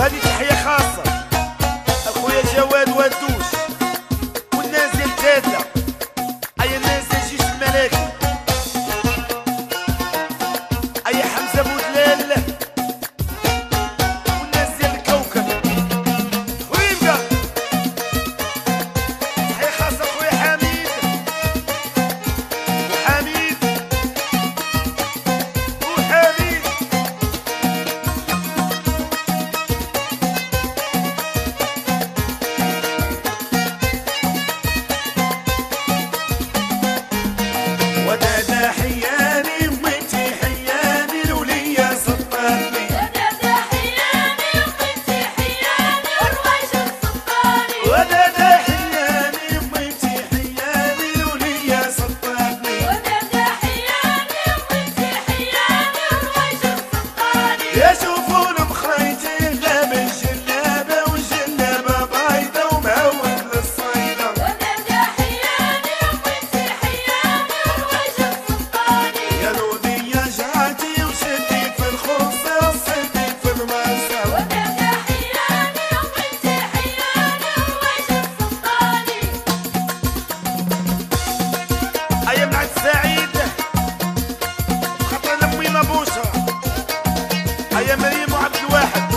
وهذه تحية خاصة أخويا جواد ودوش والناس ديال تاتا، أيا الناس ديال جيش الملاكي، أيا حمزة بودلال والناس ديال الكوكب. ويبقى تحية خاصة أخويا حميد وحميد وحميد. ودادا حياني وانتي حياني الولية صطاني، ودادا حياني وانتي حياني الروايشة صطاني، ودادا حياني وانتي حياني الولية صطاني، ودادا حياني وانتي حياني الروايشة صطاني. يا شوفون مخيتي لابس جلابة والجلابة بايضة ومهود للصيدة، ودادا حياني وانتي حياني الروايشة صطاني، يا لودية جاتي وشدي في الخبزة وصدي في الماسة، ودادا حياني وانتي حياني الروايشة صطاني. أيا من عند سعيد خاطر لمي مبوشة، أيا مريم وعبد الواحد